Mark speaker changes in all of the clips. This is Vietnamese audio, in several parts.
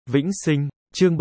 Speaker 1: Vĩnh sinh, chương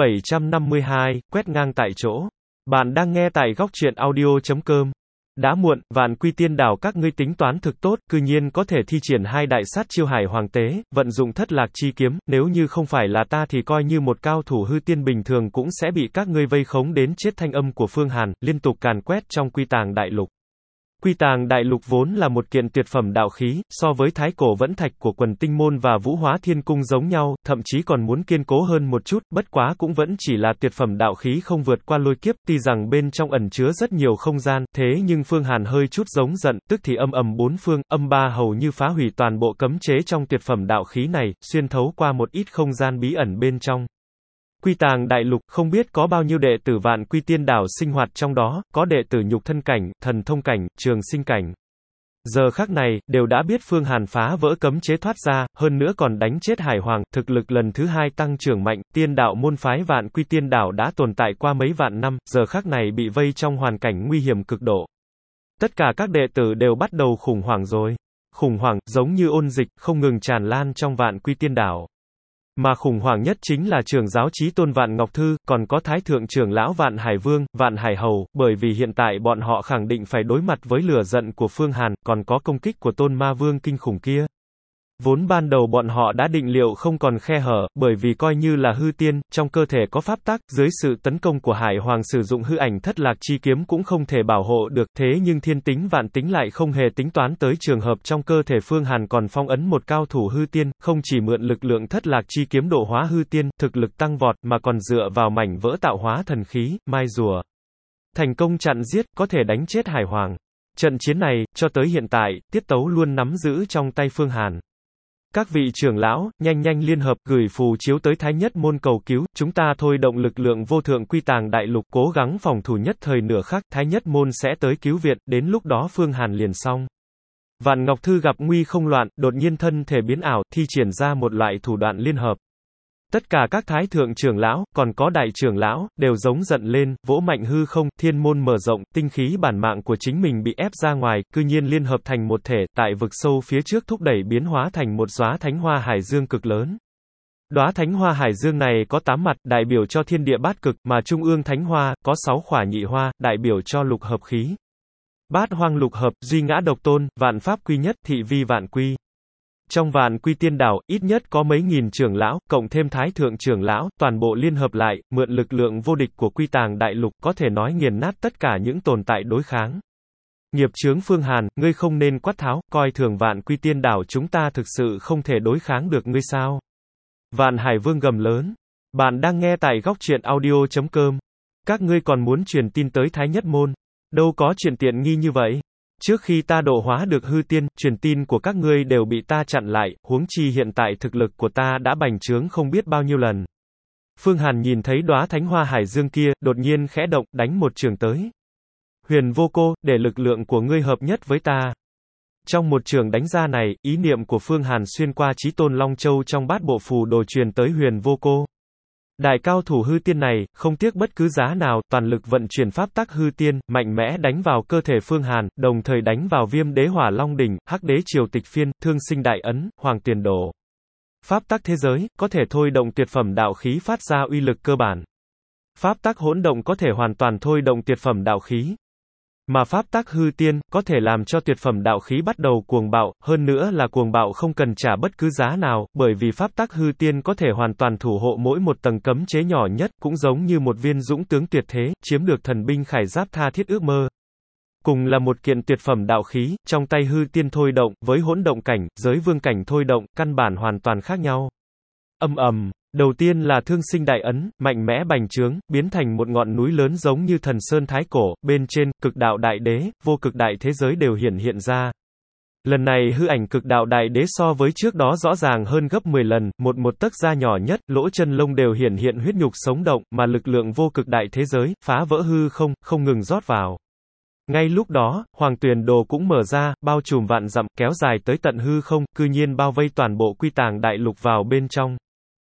Speaker 1: 752, quét ngang tại chỗ. Bạn đang nghe tại góc truyện audio.com. Đã muộn, Vạn Quy Tiên Đảo các ngươi tính toán thực tốt, cư nhiên có thể thi triển hai đại sát chiêu Hải Hoàng Tế, vận dụng Thất Lạc Chi Kiếm, nếu như không phải là ta thì coi như một cao thủ hư tiên bình thường cũng sẽ bị các ngươi vây khống đến chết. Thanh âm của Phương Hàn liên tục càn quét trong Quy Tàng Đại Lục. Quy Tàng Đại Lục vốn là một kiện tuyệt phẩm đạo khí, so với Thái Cổ Vẫn Thạch của Quần Tinh Môn và Vũ Hóa Thiên Cung giống nhau, thậm chí còn muốn kiên cố hơn một chút, bất quá cũng vẫn chỉ là tuyệt phẩm đạo khí không vượt qua lôi kiếp, tuy rằng bên trong ẩn chứa rất nhiều không gian, thế nhưng Phương Hàn hơi chút giống giận, tức thì âm ầm bốn phương, âm ba hầu như phá hủy toàn bộ cấm chế trong tuyệt phẩm đạo khí này, xuyên thấu qua một ít không gian bí ẩn bên trong. Quy Tàng Đại Lục, không biết có bao nhiêu đệ tử Vạn Quy Tiên Đảo sinh hoạt trong đó, có đệ tử nhục thân cảnh, thần thông cảnh, trường sinh cảnh. Giờ khắc này, đều đã biết Phương Hàn phá vỡ cấm chế thoát ra, hơn nữa còn đánh chết Hải Hoàng, thực lực lần thứ hai tăng trưởng mạnh, tiên đạo môn phái Vạn Quy Tiên Đảo đã tồn tại qua mấy vạn năm, giờ khắc này bị vây trong hoàn cảnh nguy hiểm cực độ. Tất cả các đệ tử đều bắt đầu khủng hoảng rồi. Khủng hoảng, giống như ôn dịch, không ngừng tràn lan trong Vạn Quy Tiên Đảo. Mà khủng hoảng nhất chính là trưởng giáo chí tôn Vạn Ngọc Thư, còn có Thái Thượng trưởng lão Vạn Hải Vương, Vạn Hải Hầu, bởi vì hiện tại bọn họ khẳng định phải đối mặt với lửa giận của Phương Hàn, còn có công kích của Tôn Ma Vương kinh khủng kia. Vốn ban đầu bọn họ đã định liệu không còn khe hở, bởi vì coi như là hư tiên, trong cơ thể có pháp tắc, dưới sự tấn công của Hải Hoàng sử dụng hư ảnh Thất Lạc Chi Kiếm cũng không thể bảo hộ được, thế nhưng thiên tính vạn tính lại không hề tính toán tới trường hợp trong cơ thể Phương Hàn còn phong ấn một cao thủ hư tiên, không chỉ mượn lực lượng Thất Lạc Chi Kiếm độ hóa hư tiên, thực lực tăng vọt, mà còn dựa vào mảnh vỡ tạo hóa thần khí, mai rùa. Thành công chặn giết, có thể đánh chết Hải Hoàng. Trận chiến này, cho tới hiện tại, tiết tấu luôn nắm giữ trong tay Phương Hàn. Các vị trưởng lão, nhanh liên hợp, gửi phù chiếu tới Thái Nhất Môn cầu cứu, chúng ta thôi động lực lượng vô thượng Quy Tàng Đại Lục, cố gắng phòng thủ nhất thời nửa khắc, Thái Nhất Môn sẽ tới cứu viện, đến lúc đó Phương Hàn liền xong. Vạn Ngọc Thư gặp nguy không loạn, đột nhiên thân thể biến ảo, thi triển ra một loại thủ đoạn liên hợp. Tất cả các thái thượng trưởng lão, còn có đại trưởng lão, đều giống giận lên, vỗ mạnh hư không, thiên môn mở rộng, tinh khí bản mạng của chính mình bị ép ra ngoài, cư nhiên liên hợp thành một thể, tại vực sâu phía trước thúc đẩy biến hóa thành một đóa thánh hoa hải dương cực lớn. Đóa thánh hoa hải dương này có 8 mặt, đại biểu cho thiên địa bát cực, mà trung ương thánh hoa, có 6 khỏa nhị hoa, đại biểu cho lục hợp khí. Bát hoang lục hợp, duy ngã độc tôn, vạn pháp quy nhất, thị vi vạn quy. Trong Vạn Quy Tiên Đảo, ít nhất có mấy nghìn trưởng lão, cộng thêm Thái Thượng trưởng lão, toàn bộ liên hợp lại, mượn lực lượng vô địch của Quy Tàng Đại Lục, có thể nói nghiền nát tất cả những tồn tại đối kháng. Nghiệp chướng Phương Hàn, ngươi không nên quát tháo, coi thường Vạn Quy Tiên Đảo chúng ta thực sự không thể đối kháng được ngươi sao? Vạn Hải Vương gầm lớn. Bạn đang nghe tại góc truyện audio.com. Các ngươi còn muốn truyền tin tới Thái Nhất Môn. Đâu có chuyện tiện nghi như vậy. Trước khi ta độ hóa được hư tiên, truyền tin của các ngươi đều bị ta chặn lại, huống chi hiện tại thực lực của ta đã bành trướng không biết bao nhiêu lần. Phương Hàn nhìn thấy đóa thánh hoa hải dương kia, đột nhiên khẽ động, đánh một trường tới. Huyền Vô Cô, để lực lượng của ngươi hợp nhất với ta. Trong một trường đánh ra này, ý niệm của Phương Hàn xuyên qua chí tôn Long Châu trong bát bộ phù đồ truyền tới Huyền Vô Cô. Đại cao thủ hư tiên này, không tiếc bất cứ giá nào, toàn lực vận chuyển pháp tắc hư tiên, mạnh mẽ đánh vào cơ thể Phương Hàn, đồng thời đánh vào Viêm Đế Hỏa Long Đỉnh, Hắc Đế Triều Tịch Phiên, Thương Sinh Đại Ấn, Hoàng Tiền Đồ. Pháp tắc thế giới, có thể thôi động tuyệt phẩm đạo khí phát ra uy lực cơ bản. Pháp tắc hỗn động có thể hoàn toàn thôi động tuyệt phẩm đạo khí. Mà pháp tắc hư tiên, có thể làm cho tuyệt phẩm đạo khí bắt đầu cuồng bạo, hơn nữa là cuồng bạo không cần trả bất cứ giá nào, bởi vì pháp tắc hư tiên có thể hoàn toàn thủ hộ mỗi một tầng cấm chế nhỏ nhất, cũng giống như một viên dũng tướng tuyệt thế, chiếm được thần binh khải giáp tha thiết ước mơ. Cùng là một kiện tuyệt phẩm đạo khí, trong tay hư tiên thôi động, với hỗn động cảnh, giới vương cảnh thôi động, căn bản hoàn toàn khác nhau. Âm ầm. Đầu tiên là Thương Sinh Đại Ấn, mạnh mẽ bành trướng, biến thành một ngọn núi lớn giống như thần sơn thái cổ, bên trên, cực đạo đại đế, vô cực đại thế giới đều hiện ra. Lần này hư ảnh cực đạo đại đế so với trước đó rõ ràng hơn gấp 10 lần, một tấc da nhỏ nhất, lỗ chân lông đều hiện huyết nhục sống động, mà lực lượng vô cực đại thế giới, phá vỡ hư không ngừng rót vào. Ngay lúc đó, Hoàng Tuyền Đồ cũng mở ra, bao trùm vạn dặm, kéo dài tới tận hư không, cư nhiên bao vây toàn bộ Quy Tàng Đại Lục vào bên trong.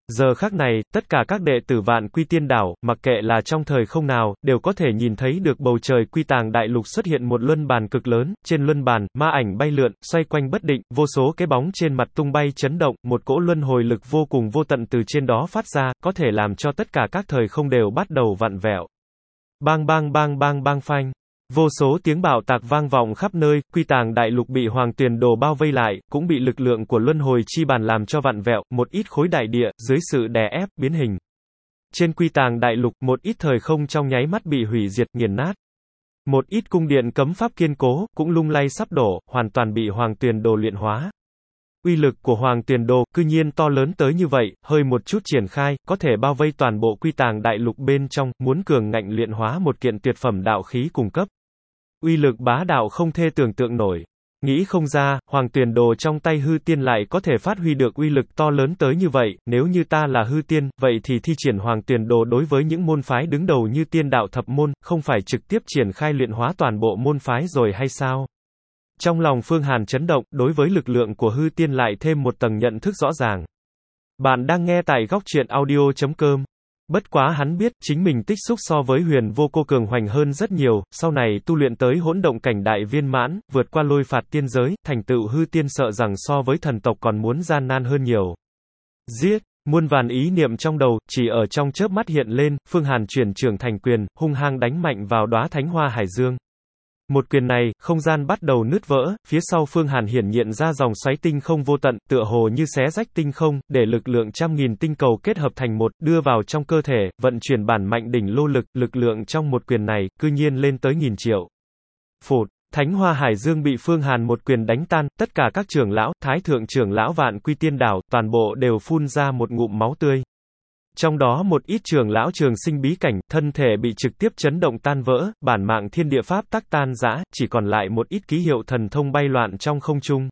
Speaker 1: Giờ khắc này, tất cả các đệ tử Vạn Quy Tiên Đảo, mặc kệ là trong thời không nào, đều có thể nhìn thấy được bầu trời Quy Tàng Đại Lục xuất hiện một luân bàn cực lớn, trên luân bàn, ma ảnh bay lượn, xoay quanh bất định, vô số cái bóng trên mặt tung bay chấn động, một cỗ luân hồi lực vô cùng vô tận từ trên đó phát ra, có thể làm cho tất cả các thời không đều bắt đầu vặn vẹo. Bang bang bang bang bang phanh. Vô số tiếng bạo tạc vang vọng khắp nơi, Quy Tàng Đại Lục bị Hoàng Tuyền Đồ bao vây lại, cũng bị lực lượng của luân hồi chi bàn làm cho vặn vẹo, một ít khối đại địa, dưới sự đè ép, biến hình. Trên Quy Tàng Đại Lục, một ít thời không trong nháy mắt bị hủy diệt, nghiền nát. Một ít cung điện cấm pháp kiên cố, cũng lung lay sắp đổ, hoàn toàn bị Hoàng Tuyền Đồ luyện hóa. Uy lực của Hoàng Tuyền Đồ, cư nhiên to lớn tới như vậy, hơi một chút triển khai, có thể bao vây toàn bộ Quy Tàng Đại Lục bên trong, muốn cường ngạnh luyện hóa một kiện tuyệt phẩm đạo khí cùng cấp. Uy lực bá đạo không thể tưởng tượng nổi. Nghĩ không ra, Hoàng Tuyền Đồ trong tay hư tiên lại có thể phát huy được uy lực to lớn tới như vậy, nếu như ta là hư tiên, vậy thì thi triển Hoàng Tuyền Đồ đối với những môn phái đứng đầu như tiên đạo thập môn, không phải trực tiếp triển khai luyện hóa toàn bộ môn phái rồi hay sao? Trong lòng Phương Hàn chấn động, đối với lực lượng của hư tiên lại thêm một tầng nhận thức rõ ràng. Bạn đang nghe tại góc truyện audio.com. Bất quá hắn biết, chính mình tích xúc so với Huyền Vô Cô cường hoành hơn rất nhiều, sau này tu luyện tới hỗn động cảnh đại viên mãn, vượt qua lôi phạt tiên giới, thành tựu hư tiên sợ rằng so với thần tộc còn muốn gian nan hơn nhiều. Giết! Muôn vàn ý niệm trong đầu, chỉ ở trong chớp mắt hiện lên, Phương Hàn chuyển trưởng thành quyền, hung hăng đánh mạnh vào đóa Thánh Hoa Hải Dương. Một quyền này, không gian bắt đầu nứt vỡ, phía sau Phương Hàn hiển hiện ra dòng xoáy tinh không vô tận, tựa hồ như xé rách tinh không, để lực lượng trăm nghìn tinh cầu kết hợp thành một, đưa vào trong cơ thể, vận chuyển bản mạnh đỉnh lô lực, lực lượng trong một quyền này, cư nhiên lên tới nghìn triệu. Phụt, Thánh Hoa Hải Dương bị Phương Hàn một quyền đánh tan, tất cả các trưởng lão, thái thượng trưởng lão Vạn Quy Tiên Đảo, toàn bộ đều phun ra một ngụm máu tươi. Trong đó một ít trưởng lão trường sinh bí cảnh, thân thể bị trực tiếp chấn động tan vỡ, bản mạng thiên địa pháp tắc tan rã, chỉ còn lại một ít ký hiệu thần thông bay loạn trong không trung.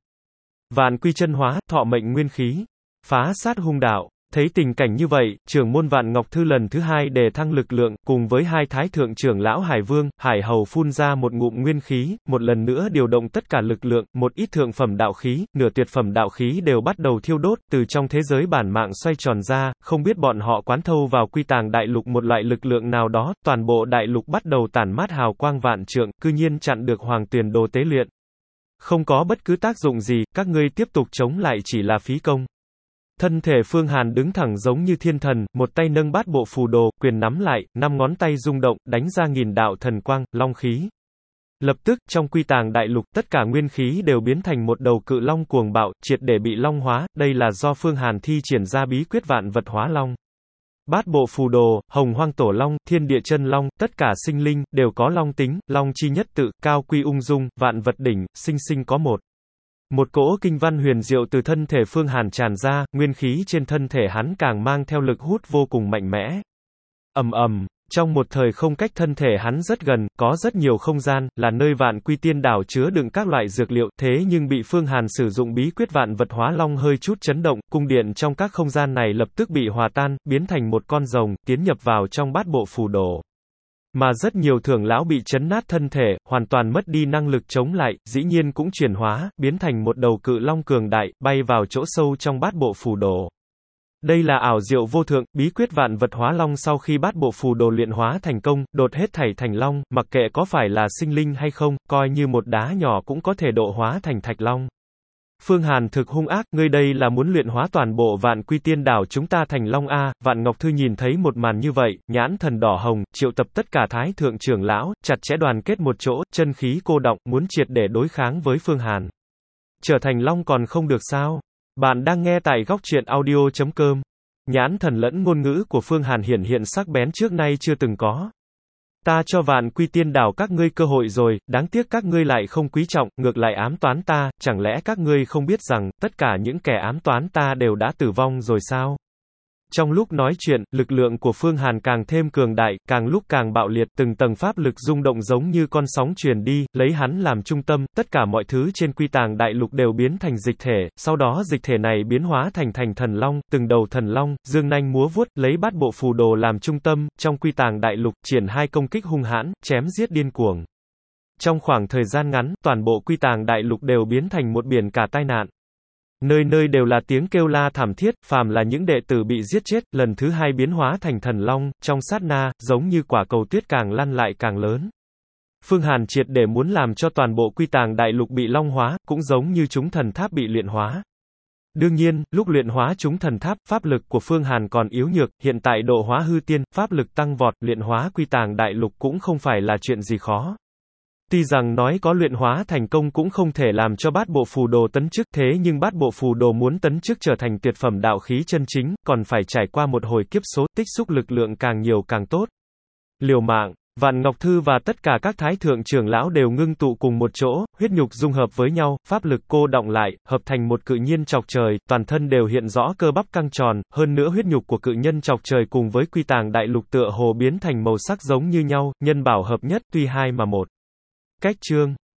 Speaker 1: Vạn quy chân hóa, thọ mệnh nguyên khí, phá sát hung đạo. Thấy tình cảnh như vậy, trưởng môn Vạn Ngọc Thư lần thứ hai đề thăng lực lượng, cùng với hai thái thượng trưởng lão Hải Vương, Hải Hầu phun ra một ngụm nguyên khí, một lần nữa điều động tất cả lực lượng, một ít thượng phẩm đạo khí, nửa tuyệt phẩm đạo khí đều bắt đầu thiêu đốt, từ trong thế giới bản mạng xoay tròn ra, không biết bọn họ quán thâu vào Quy Tàng Đại Lục một loại lực lượng nào đó, toàn bộ đại lục bắt đầu tản mát hào quang vạn trượng, cư nhiên chặn được Hoàng Tuyền Đồ tế luyện. Không có bất cứ tác dụng gì, các ngươi tiếp tục chống lại chỉ là phí công. Thân thể Phương Hàn đứng thẳng giống như thiên thần, một tay nâng bát bộ phù đồ, quyền nắm lại, 5 ngón tay rung động, đánh ra nghìn đạo thần quang, long khí. Lập tức, trong Quy Tàng Đại Lục, tất cả nguyên khí đều biến thành một đầu cự long cuồng bạo, triệt để bị long hóa, đây là do Phương Hàn thi triển ra bí quyết vạn vật hóa long. Bát bộ phù đồ, Hồng Hoang Tổ Long, Thiên Địa Chân Long, tất cả sinh linh, đều có long tính, long chi nhất tự, cao quy ung dung, vạn vật đỉnh, sinh sinh có một. Một cỗ kinh văn huyền diệu từ thân thể Phương Hàn tràn ra, nguyên khí trên thân thể hắn càng mang theo lực hút vô cùng mạnh mẽ. Ầm ầm, trong một thời không cách thân thể hắn rất gần, có rất nhiều không gian, là nơi Vạn Quy Tiên Đảo chứa đựng các loại dược liệu, thế nhưng bị Phương Hàn sử dụng bí quyết vạn vật hóa long hơi chút chấn động, cung điện trong các không gian này lập tức bị hòa tan, biến thành một con rồng, tiến nhập vào trong bát bộ phù đồ. Mà rất nhiều trưởng lão bị chấn nát thân thể, hoàn toàn mất đi năng lực chống lại, dĩ nhiên cũng chuyển hóa, biến thành một đầu cự long cường đại, bay vào chỗ sâu trong bát bộ phù đồ. Đây là ảo diệu vô thượng, bí quyết vạn vật hóa long sau khi bát bộ phù đồ luyện hóa thành công, đột hết thảy thành long, mặc kệ có phải là sinh linh hay không, coi như một đá nhỏ cũng có thể độ hóa thành thạch long. Phương Hàn thực hung ác, ngươi đây là muốn luyện hóa toàn bộ Vạn Quy Tiên Đảo chúng ta thành long a. Vạn Ngọc Thư nhìn thấy một màn như vậy, nhãn thần đỏ hồng, triệu tập tất cả thái thượng trưởng lão, chặt chẽ đoàn kết một chỗ, chân khí cô động, muốn triệt để đối kháng với Phương Hàn. Trở thành long còn không được sao? Bạn đang nghe tại góc truyện audio.com. Nhãn thần lẫn ngôn ngữ của Phương Hàn hiển hiện sắc bén trước nay chưa từng có. Ta cho Vạn Quy Tiên Đảo các ngươi cơ hội rồi, đáng tiếc các ngươi lại không quý trọng, ngược lại ám toán ta, chẳng lẽ các ngươi không biết rằng, tất cả những kẻ ám toán ta đều đã tử vong rồi sao? Trong lúc nói chuyện, lực lượng của Phương Hàn càng thêm cường đại, càng lúc càng bạo liệt, từng tầng pháp lực rung động giống như con sóng truyền đi, lấy hắn làm trung tâm, tất cả mọi thứ trên Quy Tàng Đại Lục đều biến thành dịch thể, sau đó dịch thể này biến hóa thành thần long, từng đầu thần long, dương nanh múa vuốt, lấy bát bộ phù đồ làm trung tâm, trong Quy Tàng Đại Lục, triển hai công kích hung hãn, chém giết điên cuồng. Trong khoảng thời gian ngắn, toàn bộ Quy Tàng Đại Lục đều biến thành một biển cả tai nạn. Nơi nơi đều là tiếng kêu la thảm thiết, phàm là những đệ tử bị giết chết, lần thứ hai biến hóa thành thần long, trong sát na, giống như quả cầu tuyết càng lăn lại càng lớn. Phương Hàn triệt để muốn làm cho toàn bộ Quy Tàng Đại Lục bị long hóa, cũng giống như chúng thần tháp bị luyện hóa. Đương nhiên, lúc luyện hóa chúng thần tháp, pháp lực của Phương Hàn còn yếu nhược, hiện tại độ hóa hư tiên, pháp lực tăng vọt, luyện hóa Quy Tàng Đại Lục cũng không phải là chuyện gì khó. Tuy rằng nói có luyện hóa thành công cũng không thể làm cho bát bộ phù đồ tấn chức, thế nhưng bát bộ phù đồ muốn tấn chức trở thành tuyệt phẩm đạo khí chân chính, còn phải trải qua một hồi kiếp số, tích xúc lực lượng càng nhiều càng tốt. Liều mạng, Vạn Ngọc Thư và tất cả các thái thượng trưởng lão đều ngưng tụ cùng một chỗ, huyết nhục dung hợp với nhau, pháp lực cô đọng lại, hợp thành một cự nhiên chọc trời, toàn thân đều hiện rõ cơ bắp căng tròn, hơn nữa huyết nhục của cự nhân chọc trời cùng với Quy Tàng Đại Lục tựa hồ biến thành màu sắc giống như nhau, nhân bảo hợp nhất, tuy hai mà một. Cách chương